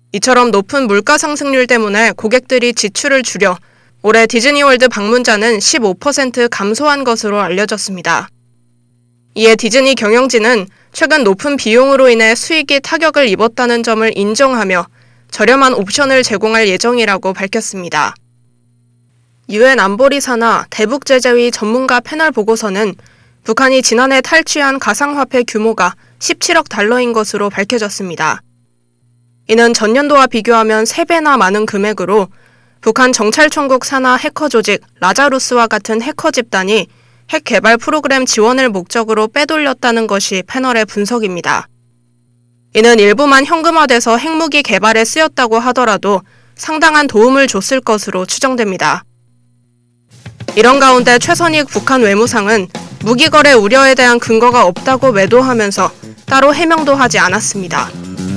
이처럼 높은 물가 상승률 때문에 고객들이 지출을 줄여 올해 디즈니월드 방문자는 15% 감소한 것으로 알려졌습니다. 이에 디즈니 경영진은 최근 높은 비용으로 인해 수익이 타격을 입었다는 점을 인정하며 저렴한 옵션을 제공할 예정이라고 밝혔습니다. 유엔 안보리 산하 대북제재위 전문가 패널 보고서는 북한이 지난해 탈취한 가상화폐 규모가 17억 달러인 것으로 밝혀졌습니다. 이는 전년도와 비교하면 3배나 많은 금액으로 북한 정찰총국 산하 해커 조직 라자루스와 같은 해커 집단이 핵 개발 프로그램 지원을 목적으로 빼돌렸다는 것이 패널의 분석입니다. 이는 일부만 현금화돼서 핵무기 개발에 쓰였다고 하더라도 상당한 도움을 줬을 것으로 추정됩니다. 이런 가운데 최선익 북한 외무상은 무기 거래 우려에 대한 근거가 없다고 매도하면서 따로 해명도 하지 않았습니다.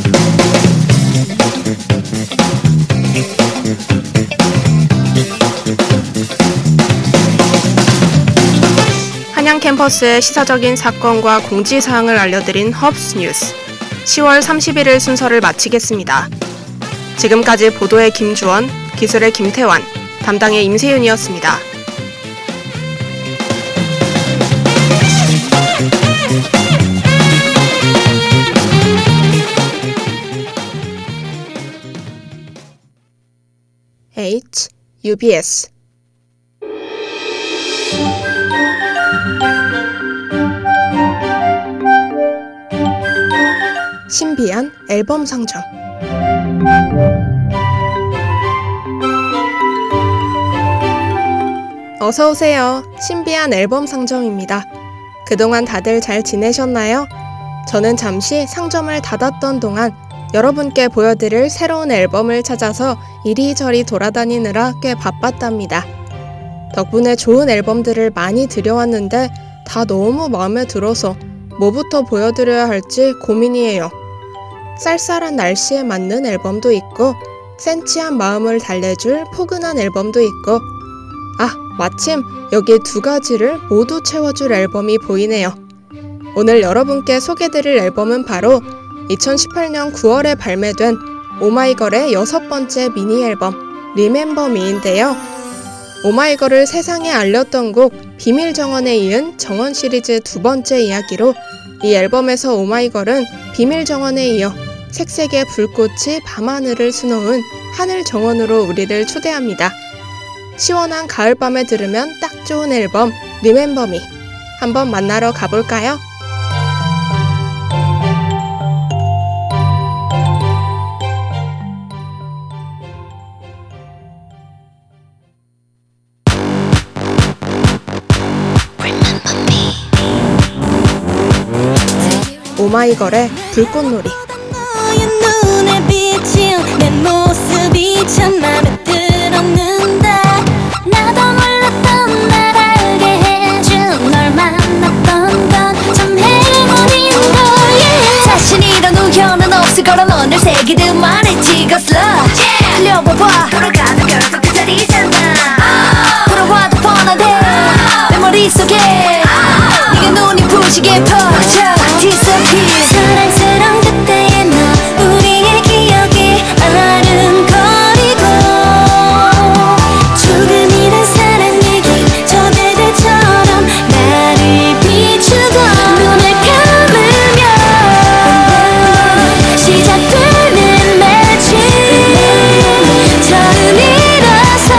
한양 캠퍼스의 시사적인 사건과 공지사항을 알려드린 헙스 뉴스 10월 31일 순서를 마치겠습니다. 지금까지 보도의 김주원, 기술의 김태환, 담당의 임세윤이었습니다. UBS 신비한 앨범 상점. 어서오세요. 신비한 앨범 상점입니다. 그동안 다들 잘 지내셨나요? 저는 잠시 상점을 닫았던 동안 여러분께 보여드릴 새로운 앨범을 찾아서 이리저리 돌아다니느라 꽤 바빴답니다. 덕분에 좋은 앨범들을 많이 들여왔는데 다 너무 마음에 들어서 뭐부터 보여드려야 할지 고민이에요. 쌀쌀한 날씨에 맞는 앨범도 있고 센치한 마음을 달래줄 포근한 앨범도 있고 마침 여기 2가지를 모두 채워줄 앨범이 보이네요. 오늘 여러분께 소개드릴 앨범은 바로 2018년 9월에 발매된 오마이걸의 6번째 미니 앨범 Remember Me인데요. 오마이걸을 세상에 알렸던 곡 비밀정원에 이은 정원 시리즈 2번째 이야기로 이 앨범에서 오마이걸은 비밀정원에 이어 색색의 불꽃이 밤하늘을 수놓은 하늘정원으로 우리를 초대합니다. 시원한 가을밤에 들으면 딱 좋은 앨범 Remember Me 한번 만나러 가볼까요? 오마이걸의 불꽃놀이. 눈에 비친 내 모습이 참 맘에 들었는데 나도 몰랐던 날 알게 해준 널 만났던 건 참 행운인 거야. 자신이란 우연은 없을 거라 넌 늘 새기듯 말했지 Cause love 달려봐봐 돌아가는 결국 그 자리잖아. 돌아와도 뻔하대 내 머릿속에 네가 눈이 부시게 퍼져 Disappear. 사랑스러운 그때의 너 우리의 기억이 아른거리고 조금이란 사랑 얘기 저 별들처럼 나를 비추고 눈을 감으면 시작되는 매직 처음이라서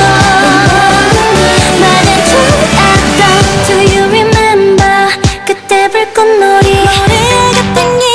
나는 좋았던 Do you remember 그때 불꽃놀이 노래 같은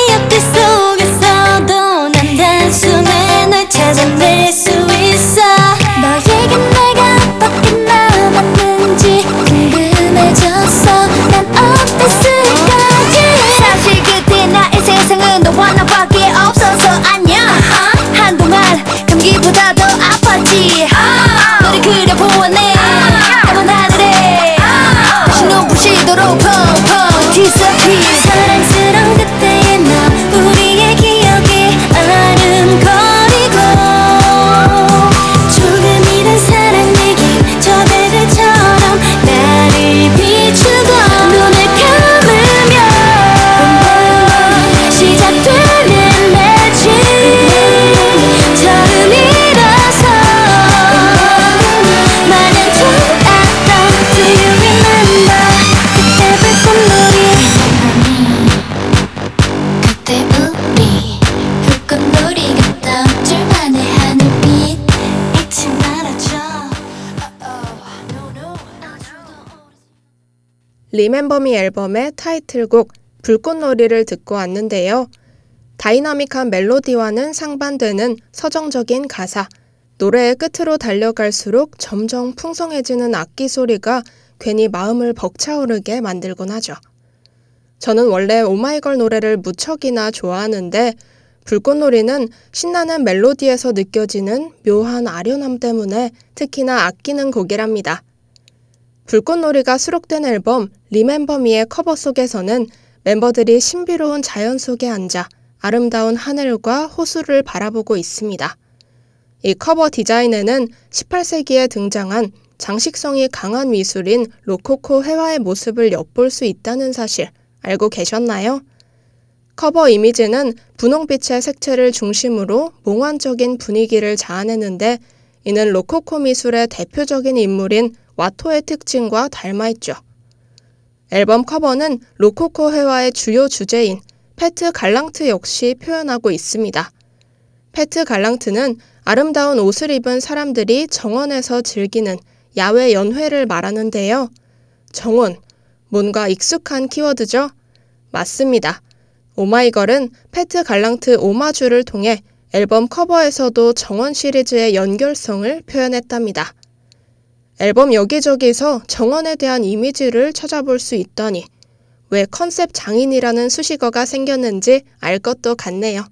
리멤버 미 앨범의 타이틀곡 불꽃놀이를 듣고 왔는데요. 다이나믹한 멜로디와는 상반되는 서정적인 가사, 노래의 끝으로 달려갈수록 점점 풍성해지는 악기 소리가 괜히 마음을 벅차오르게 만들곤 하죠. 저는 원래 오마이걸 노래를 무척이나 좋아하는데 불꽃놀이는 신나는 멜로디에서 느껴지는 묘한 아련함 때문에 특히나 아끼는 곡이랍니다. 불꽃놀이가 수록된 앨범 리멤버 미의 커버 속에서는 멤버들이 신비로운 자연 속에 앉아 아름다운 하늘과 호수를 바라보고 있습니다. 이 커버 디자인에는 18세기에 등장한 장식성이 강한 미술인 로코코 회화의 모습을 엿볼 수 있다는 사실 알고 계셨나요? 커버 이미지는 분홍빛의 색채를 중심으로 몽환적인 분위기를 자아내는데 이는 로코코 미술의 대표적인 인물인 와토의 특징과 닮아있죠. 앨범 커버는 로코코 회화의 주요 주제인 페트 갈랑트 역시 표현하고 있습니다. 페트 갈랑트는 아름다운 옷을 입은 사람들이 정원에서 즐기는 야외 연회를 말하는데요. 정원, 뭔가 익숙한 키워드죠? 맞습니다. 오마이걸은 페트 갈랑트 오마주를 통해 앨범 커버에서도 정원 시리즈의 연결성을 표현했답니다. 앨범 여기저기서 정원에 대한 이미지를 찾아볼 수 있다니 왜 컨셉 장인이라는 수식어가 생겼는지 알 것도 같네요.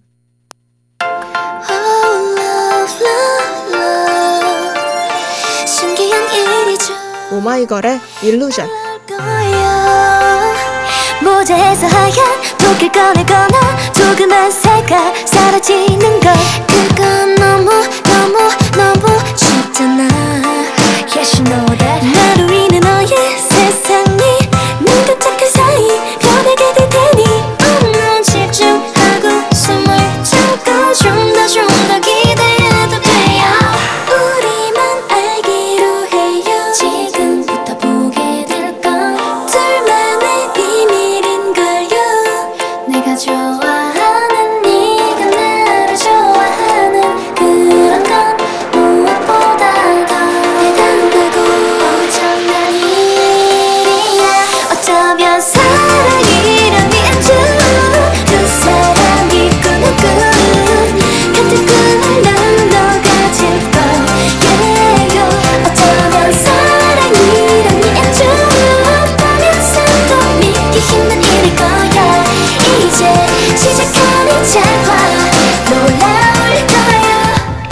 신기한 일이죠. 오마이걸의 일루전. 모자에서 하얀 독일 꺼내거나 조그만 색깔 사라지는 것 그건 너무 쉽잖아. Yes you know that. 나로 인해 너의 세상이 눈 깜짝할 사이 변하게 될 테니 넌 집중하고 숨을 참고 좀 더 기대해도 돼요. 우리만 알기로 해요. 지금부터 보게 될 건 둘만의 비밀인걸요. 내가 좋아하는 네가 나를 좋아하는 그런 건 무엇보다 더 대단하고 엄청난 일이야. 어쩌면 사랑이란 민주 두 사람이 꾸는 꿈 같은 꿈을 넌 가질 거예요. 어쩌면 사랑이란 민주 보면서도 믿기 힘든 일일 거야. 이제 시작하는 작화 놀라울 거예요.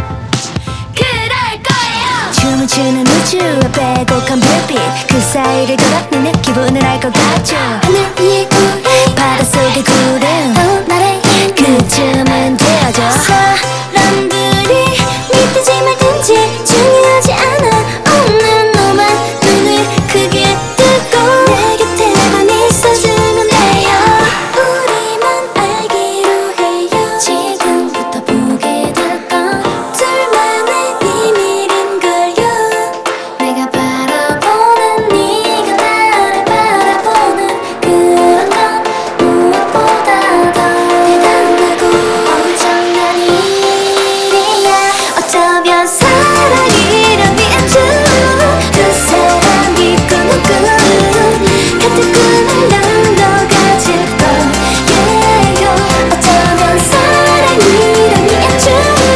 그럴 거예요. 춤을 추는 우주와 빼곡한 불빛 그 사이를 걸어내는 기분을 알 것 같죠. 하늘 위에 구름 바닷속의 구름 나의 그쯤은 되어줘. 사람들이 믿든지 말든지 중요하지 않아. 없는 너만 눈을 크게 뜨고 내 곁에만 있어주면 돼요. 우리만 알기로 해요. 지금부터 보게 될 건 둘만의 비밀인걸요. 내가 바라보는 네가 나를 바라보는 그런 건 무엇보다 더 대단하고 엄청난 일이야. 어쩌면 사랑이란 민주 두 사람이 꾸는 꿈 같은 꿈을 넌 가질 거예요. 어쩌면 사랑이란 민주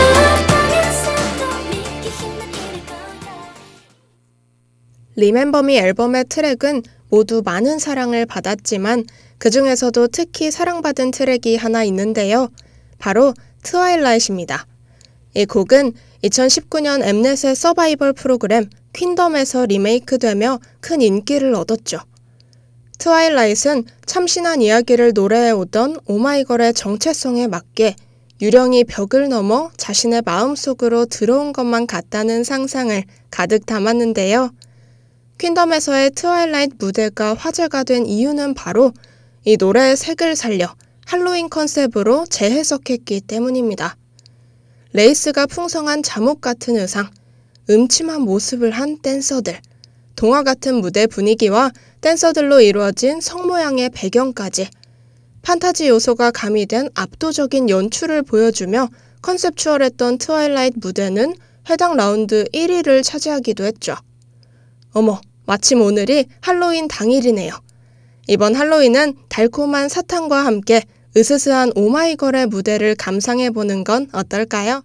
보면서도 믿기 힘든 일일 거야. 리멤버 미 앨범의 트랙은 모두 많은 사랑을 받았지만 그 중에서도 특히 사랑받은 트랙이 하나 있는데요. 바로 트와일라잇입니다. 이 곡은 2019년 엠넷의 서바이벌 프로그램 퀸덤에서 리메이크되며 큰 인기를 얻었죠. 트와일라잇은 참신한 이야기를 노래해오던 오마이걸의 정체성에 맞게 유령이 벽을 넘어 자신의 마음속으로 들어온 것만 같다는 상상을 가득 담았는데요. 퀸덤에서의 트와일라잇 무대가 화제가 된 이유는 바로 이 노래의 색을 살려 할로윈 컨셉으로 재해석했기 때문입니다. 레이스가 풍성한 잠옷 같은 의상, 음침한 모습을 한 댄서들, 동화 같은 무대 분위기와 댄서들로 이루어진 성 모양의 배경까지 판타지 요소가 가미된 압도적인 연출을 보여주며 컨셉추얼했던 트와일라잇 무대는 해당 라운드 1위를 차지하기도 했죠. 어머, 마침 오늘이 할로윈 당일이네요. 이번 할로윈은 달콤한 사탕과 함께 으스스한 오마이걸의 무대를 감상해보는 건 어떨까요?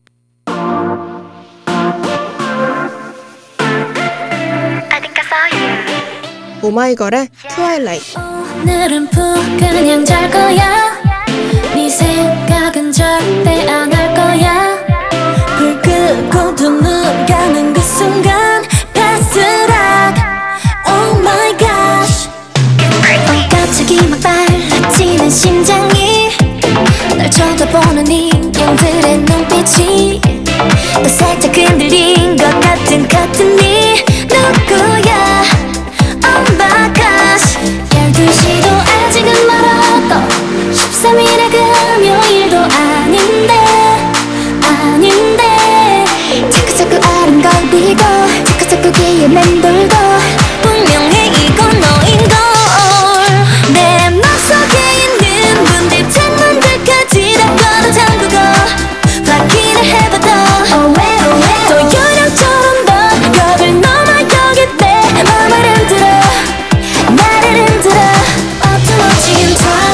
오마이걸의 트와일라이트. 오늘은 푹 그냥 잘 거야. 네 생각은 절대 안 할 거야. 불 끄고 두 눈 감는 그 순간 바스락 Oh my gosh. 갑자기 막 빨라지는 심장이 날 쳐다보는 인형들의 눈빛이 또 살짝 흔들린 것 같은 커튼이 누구야. Oh my gosh. 12시도 아직은 멀었고 13일의 금요일도 아닌데 자꾸자꾸 아른거리고 자꾸자꾸 귀에 맴돌고 분명히 이건 너인걸. 내 맘속에 있는 분들 창문들까지 다 걸어 잠그고 확인을 해봐도 또 요령처럼 더 겁을 넘어가게 내 맘을 흔들어 나를 흔들어. 어두워진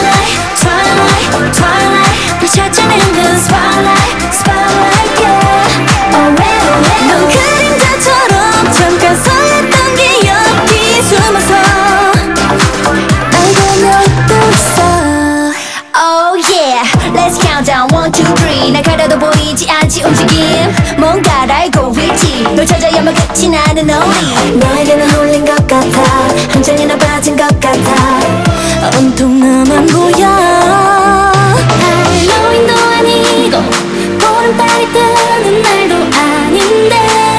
twilight 비춰지는 그 spotlight yeah. 넌 그림자처럼 잠깐 설렜던 기억이 숨어서 날 보며 웃고 있어. Oh yeah, let's count down 1, 2, 3. 날 가려도 보이지 않지 움직임. 뭔가를 알고 있지. 널 찾아야만 끝이 나는 우리. 너에게는 홀린 것 같아. 한 장이나 빠진 것 같아. 온통 나만 보여. 할로윈도 아니고 보름달이 뜨는 날도 아닌데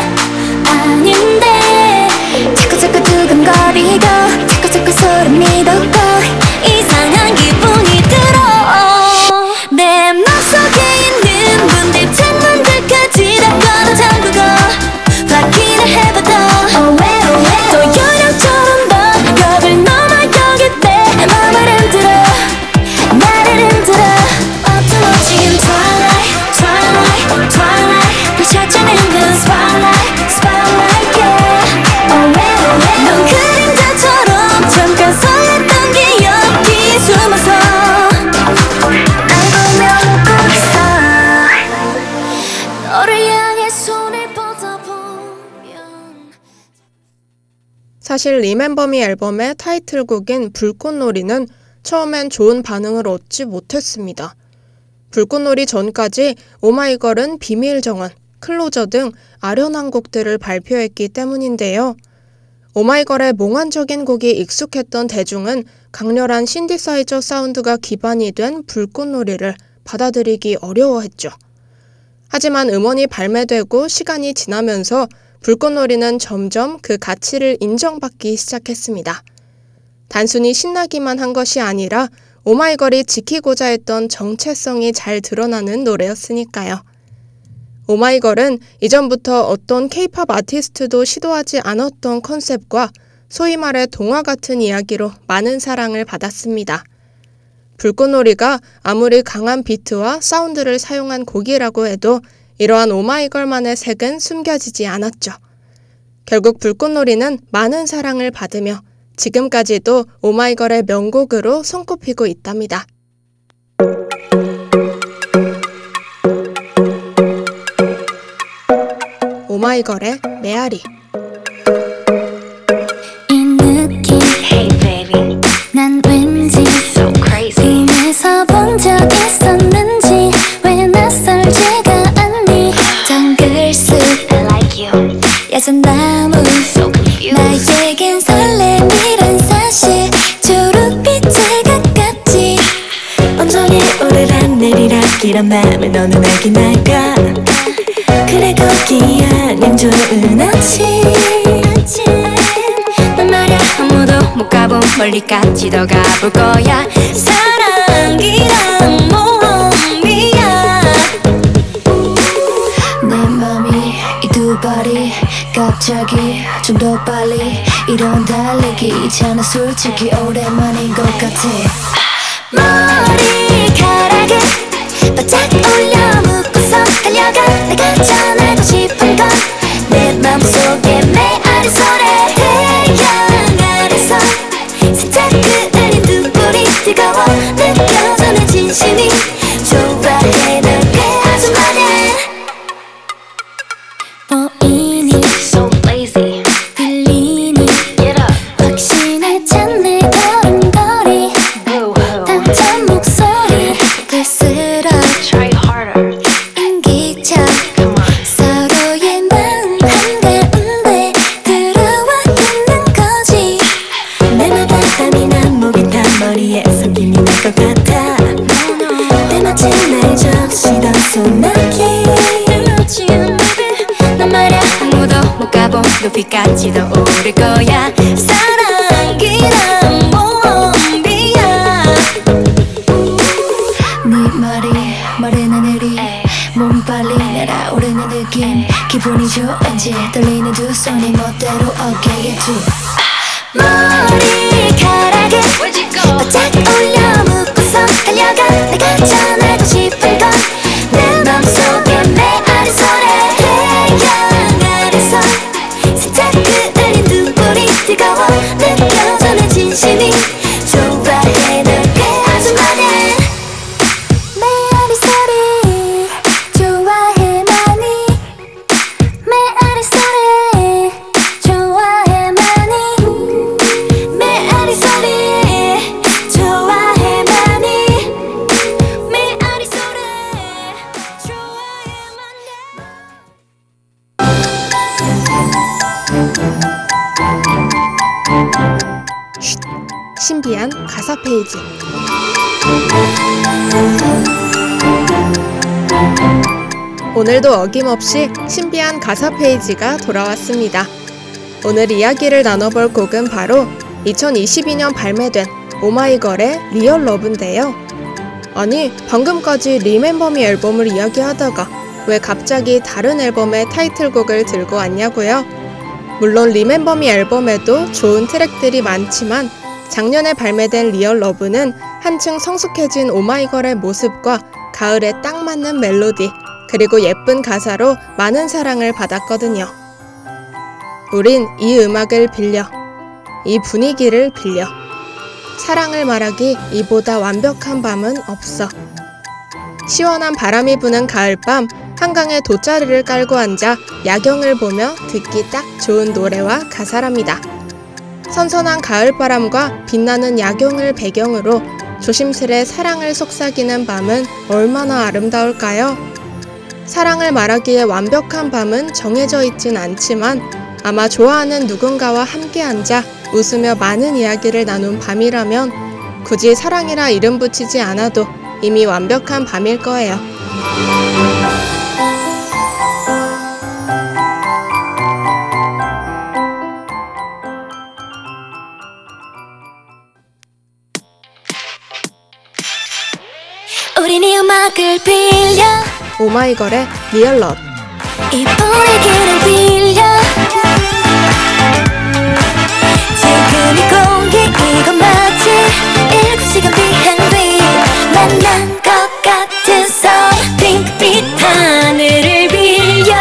자꾸자꾸 두근거리고 자꾸자꾸 소름이 돋고 이상한 기분이 들어. 내 맘속에 있는 분들 창문들까지 다 걸어 잠그고 확인을 해봐도 또 요령처럼 더 겁을 넘어가게 내 맘을 흔들어 나를 흔들어. 어두워진 twilight 비춰지는 그 spotlight yeah. 넌 그림자처럼 잠깐 설렜던 기억이 숨어서 날 보며 웃고 있어. 너를 향해 손을 뻗어보면 사실 리멤버미 앨범의 타이틀곡인 불꽃놀이는 처음엔 좋은 반응을 얻지 못했습니다. 불꽃놀이 전까지 오마이걸은 비밀정원, 클로저 등 아련한 곡들을 발표했기 때문인데요. 오마이걸의 몽환적인 곡이 익숙했던 대중은 강렬한 신디사이저 사운드가 기반이 된 불꽃놀이를 받아들이기 어려워했죠. 하지만 음원이 발매되고 시간이 지나면서 불꽃놀이는 점점 그 가치를 인정받기 시작했습니다. 단순히 신나기만 한 것이 아니라 오마이걸이 지키고자 했던 정체성이 잘 드러나는 노래였으니까요. 오마이걸은 이전부터 어떤 K-팝 아티스트도 시도하지 않았던 컨셉과 소위 말해 동화 같은 이야기로 많은 사랑을 받았습니다. 불꽃놀이가 아무리 강한 비트와 사운드를 사용한 곡이라고 해도 이러한 오마이걸만의 색은 숨겨지지 않았죠. 결국 불꽃놀이는 많은 사랑을 받으며 지금까지도 오마이걸의 명곡으로 손꼽히고 있답니다. 오마이걸의 메아리. 이 느낌 Hey baby, 난 왠지 so crazy. 꿈에서 본 적 있었는지 왜 낯설지가 않니. 덩글스 I like you, 야전 나무 so confused. 나에겐 설렘이란 사실 초록빛에 가깝지. 온종일 오르락 내리락 이런 맘을 너는 알긴 알까. 그래 거기야 냥 좋은 아침. 난 말야 아무도 못 가본 멀리까지 더 가볼 거야. 사랑이란 모험이야. 내 맘이 이 두 발이 갑자기 좀 더 빨리 이런 달리기 있잖아. 솔직히 오랜만인 것 같아. 머리카락에 바짝 올려 묶어서 달려가. 내가 전하고 싶은 건 내 맘속에 메아리 소리. 태양 아래서 살짝 그 높이까지도 오를 거야. 사랑이란 몸비야. 네 말이 말에나 내리 몸이 빨리 날아오르는 느낌. 기분이 좋은지 떨리는 두 손이 멋대로 어깨에 두 머리카락을 바짝 올려 묶고서 달려가. 내가 전하고 싶은 건 내 맘속에 메아리 소리. 태양 아래서 살짝 그을린 눈물이 뜨거워 느껴져 내 진심이. 좋아해 널 아주 많이. 메아리 소리 좋아해 많이. 메아리 소리 좋아해 많이. 메아리 소리 좋아해 많이. 메아리 소리 좋아해 쉿! 신비한 가사 페이지. 오늘도 어김없이 신비한 가사 페이지가 돌아왔습니다. 오늘 이야기를 나눠볼 곡은 바로 2022년 발매된 오마이걸의 리얼 러브인데요. 아니, 방금까지 리멤버미 앨범을 이야기하다가 왜 갑자기 다른 앨범의 타이틀곡을 들고 왔냐고요? 물론 리멤버미 앨범에도 좋은 트랙들이 많지만 작년에 발매된 리얼 러브는 한층 성숙해진 오마이걸의 모습과 가을에 딱 맞는 멜로디, 그리고 예쁜 가사로 많은 사랑을 받았거든요. 우린 이 음악을 빌려, 이 분위기를 빌려, 사랑을 말하기 이보다 완벽한 밤은 없어. 시원한 바람이 부는 가을밤, 한강에 돗자리를 깔고 앉아 야경을 보며 듣기 딱 좋은 노래와 가사랍니다. 선선한 가을바람과 빛나는 야경을 배경으로 조심스레 사랑을 속삭이는 밤은 얼마나 아름다울까요? 사랑을 말하기에 완벽한 밤은 정해져 있진 않지만 아마 좋아하는 누군가와 함께 앉아 웃으며 많은 이야기를 나눈 밤이라면 굳이 사랑이라 이름 붙이지 않아도 이미 완벽한 밤일 거예요. 우린 이 음악을 빌려. 오마이걸의 리얼 러브. 이 분위기를 빌려. 지금 이 공기 이건 마치 7시간 비행 뒤 만난 것 같은 선. 핑크빛 하늘을 빌려.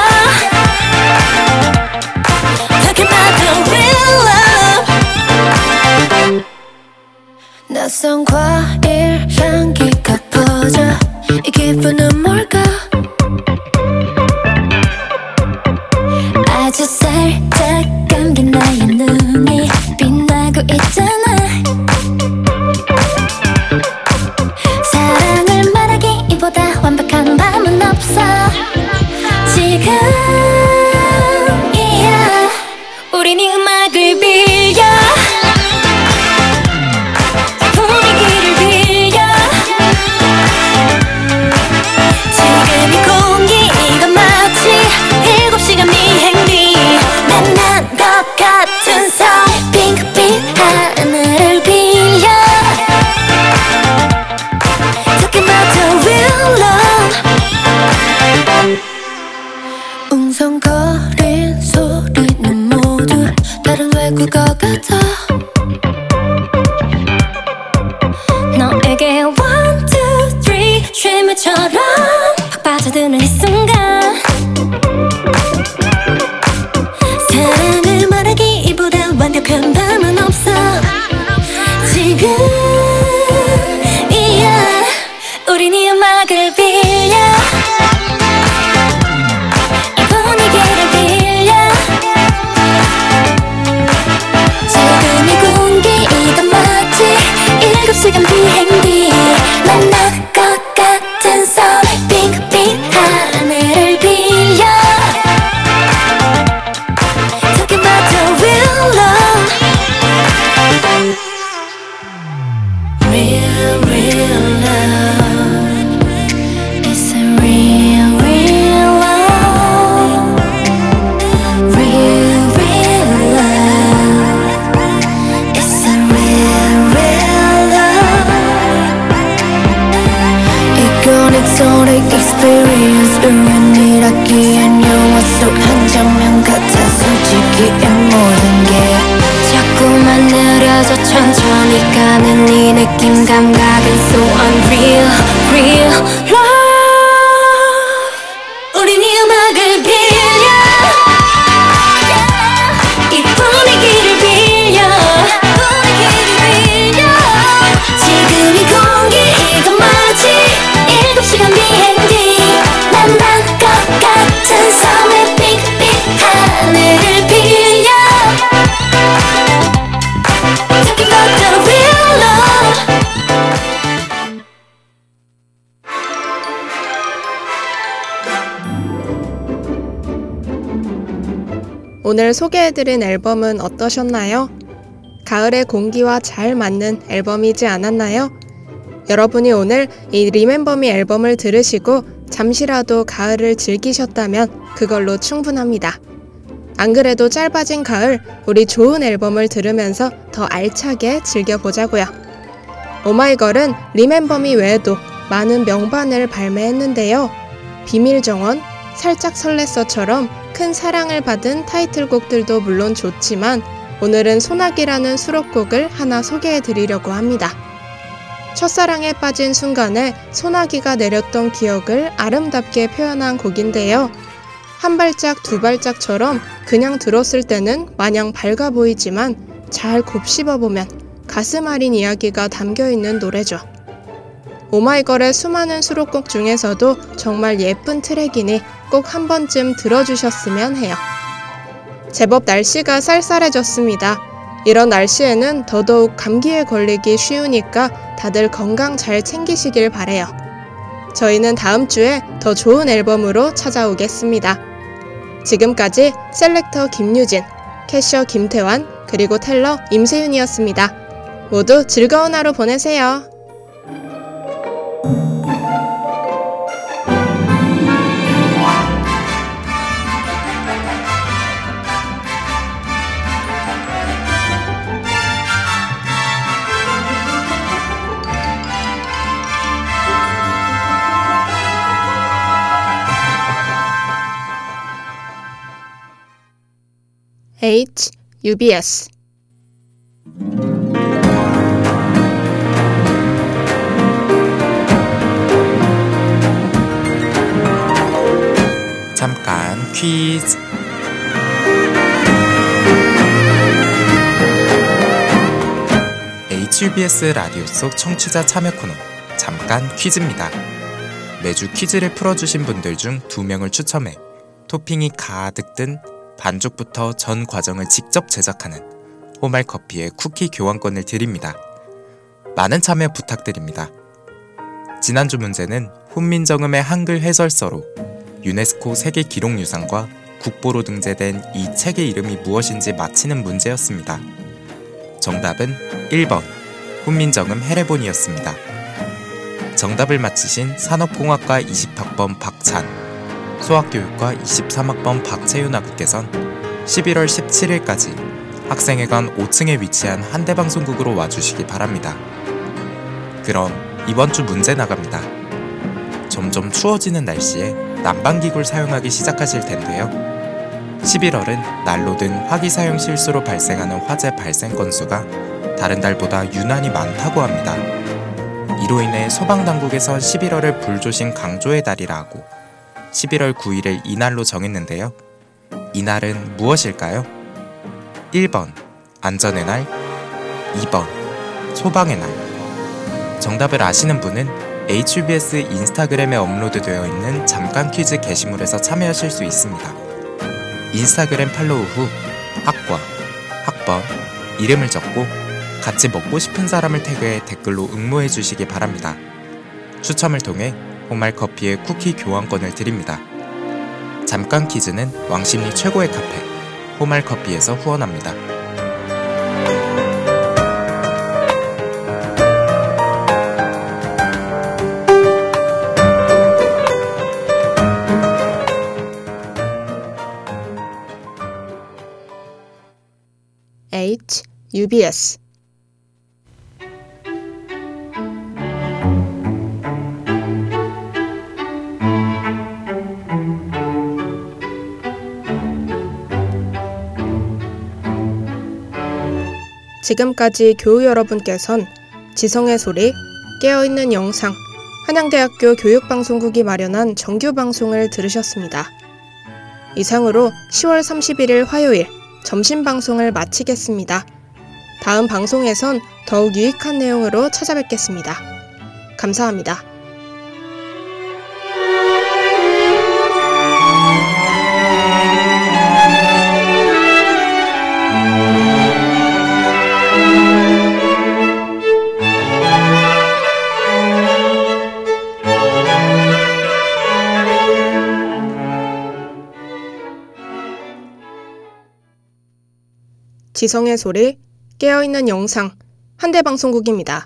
Talking about the real love. 낯선 과일 향기가 퍼져. 이 기분은 뭘까? 아주 살짝 감긴 나의 눈이 빛나고 있잖아. 사랑을 말하기 이보다 완벽한 밤은 없어. 지금이야 우린 이 음악을 빌려. 분위기를 빌려. 지금 이 공기 이건 마치 7시간 비행 뒤 만난 것 같은 선. 핑크빛 하늘을 빌려. Talking about the real love. 웅성거린 소리는 모두 다른 외국어 같아. 너에게 1, 2, 3 쉴물처럼 팍 빠져드는 이 순간. 사랑을 말하기 이보다 완벽한 밤은 없어. 지금이야 우린 이 음악을 빌려. 이 분위기를 빌려. 지금 이 공기 이건 마치 7시간 비행 뒤 만난 것 같은 선. 핑크빛 하늘을 이런 감각은 so unreal, real love. 우린 이 음악을 빌려, 이 분위기를 빌려, 지금 이 공기 이거 마치 7시간 비행기. 만난 것 같은 섬의 빅빅 하늘을 빌려, Talking about the real love. 오늘 소개해드린 앨범은 어떠셨나요? 가을의 공기와 잘 맞는 앨범이지 않았나요? 여러분이 오늘 이 리멤버미 앨범을 들으시고 잠시라도 가을을 즐기셨다면 그걸로 충분합니다. 안 그래도 짧아진 가을, 우리 좋은 앨범을 들으면서 더 알차게 즐겨보자고요. 오마이걸은 리멤버미 외에도 많은 명반을 발매했는데요. 비밀정원, 살짝 설렜어처럼 큰 사랑을 받은 타이틀곡들도 물론 좋지만 오늘은 소나기라는 수록곡을 하나 소개해드리려고 합니다. 첫사랑에 빠진 순간에 소나기가 내렸던 기억을 아름답게 표현한 곡인데요. 한 발짝 두 발짝처럼 그냥 들었을 때는 마냥 밝아 보이지만 잘 곱씹어보면 가슴 아린 이야기가 담겨있는 노래죠. 오마이걸의 수많은 수록곡 중에서도 정말 예쁜 트랙이니 꼭 한 번쯤 들어주셨으면 해요. 제법 날씨가 쌀쌀해졌습니다. 이런 날씨에는 더더욱 감기에 걸리기 쉬우니까 다들 건강 잘 챙기시길 바래요. 저희는 다음 주에 더 좋은 앨범으로 찾아오겠습니다. 지금까지 셀렉터 김유진, 캐셔 김태환, 그리고 텔러 임세윤이었습니다. 모두 즐거운 하루 보내세요. UBS 잠깐 퀴즈. HUBS 라디오 속 청취자 참여 코너 잠깐 퀴즈입니다. 매주 퀴즈를 풀어주신 분들 중 2명을 추첨해 토핑이 가득 든 반죽부터 전 과정을 직접 제작하는 호말커피의 쿠키 교환권을 드립니다. 많은 참여 부탁드립니다. 지난주 문제는 훈민정음의 한글 해설서로 유네스코 세계기록유산과 국보로 등재된 이 책의 이름이 무엇인지 맞히는 문제였습니다. 정답은 1번 훈민정음 해례본이었습니다. 정답을 맞히신 산업공학과 20학번 박찬, 수학교육과 23학번 박채윤 학우께선 11월 17일까지 학생회관 5층에 위치한 한대방송국으로 와주시기 바랍니다. 그럼 이번 주 문제 나갑니다. 점점 추워지는 날씨에 난방기구를 사용하기 시작하실 텐데요. 11월은 난로등 화기 사용 실수로 발생하는 화재 발생 건수가 다른 달보다 유난히 많다고 합니다. 이로 인해 소방당국에서 11월을 불조심 강조의 달이라 하고 11월 9일을 이날로 정했는데요. 이날은 무엇일까요? 1번 안전의 날, 2번 소방의 날. 정답을 아시는 분은 HUBS 인스타그램에 업로드되어 있는 잠깐 퀴즈 게시물에서 참여하실 수 있습니다. 인스타그램 팔로우 후 학과, 학번, 이름을 적고 같이 먹고 싶은 사람을 태그해 댓글로 응모해 주시기 바랍니다. 추첨을 통해 호말커피의 쿠키 교환권을 드립니다. 잠깐 퀴즈는 왕십리 최고의 카페 호말커피에서 후원합니다. UBS 지금까지 교우 여러분께선 지성의 소리, 깨어있는 영상, 한양대학교 교육방송국이 마련한 정규 방송을 들으셨습니다. 이상으로 10월 31일 화요일 점심 방송을 마치겠습니다. 다음 방송에선 더욱 유익한 내용으로 찾아뵙겠습니다. 감사합니다. 지성의 소리, 깨어있는 영상, 한대방송국입니다.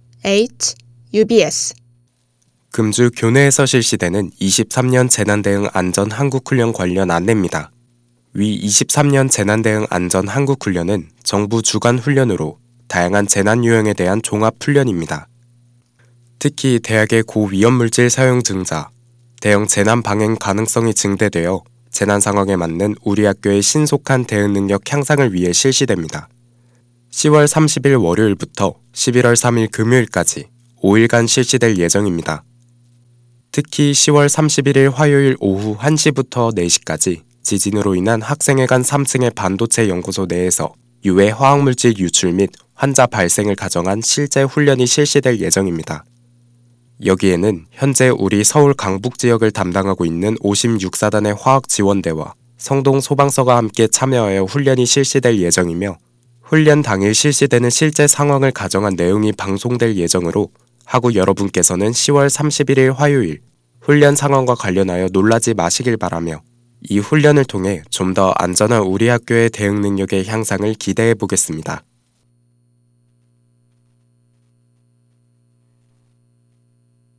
HUBS 금주 교내에서 실시되는 23년 재난대응 안전 한국훈련 관련 안내입니다. 위 23년 재난대응 안전 한국훈련은 정부 주관 훈련으로 다양한 재난 유형에 대한 종합훈련입니다. 특히 대학의 고위험물질 사용 증자, 대형 재난 방행 가능성이 증대되어 재난 상황에 맞는 우리 학교의 신속한 대응 능력 향상을 위해 실시됩니다. 10월 30일 월요일부터 11월 3일 금요일까지 5일간 실시될 예정입니다. 특히 10월 31일 화요일 오후 1시부터 4시까지 지진으로 인한 학생회관 3층의 반도체 연구소 내에서 유해 화학물질 유출 및 환자 발생을 가정한 실제 훈련이 실시될 예정입니다. 여기에는 현재 우리 서울 강북 지역을 담당하고 있는 56사단의 화학지원대와 성동 소방서가 함께 참여하여 훈련이 실시될 예정이며 훈련 당일 실시되는 실제 상황을 가정한 내용이 방송될 예정으로 학우 여러분께서는 10월 31일 화요일 훈련 상황과 관련하여 놀라지 마시길 바라며 이 훈련을 통해 좀 더 안전한 우리 학교의 대응 능력의 향상을 기대해 보겠습니다.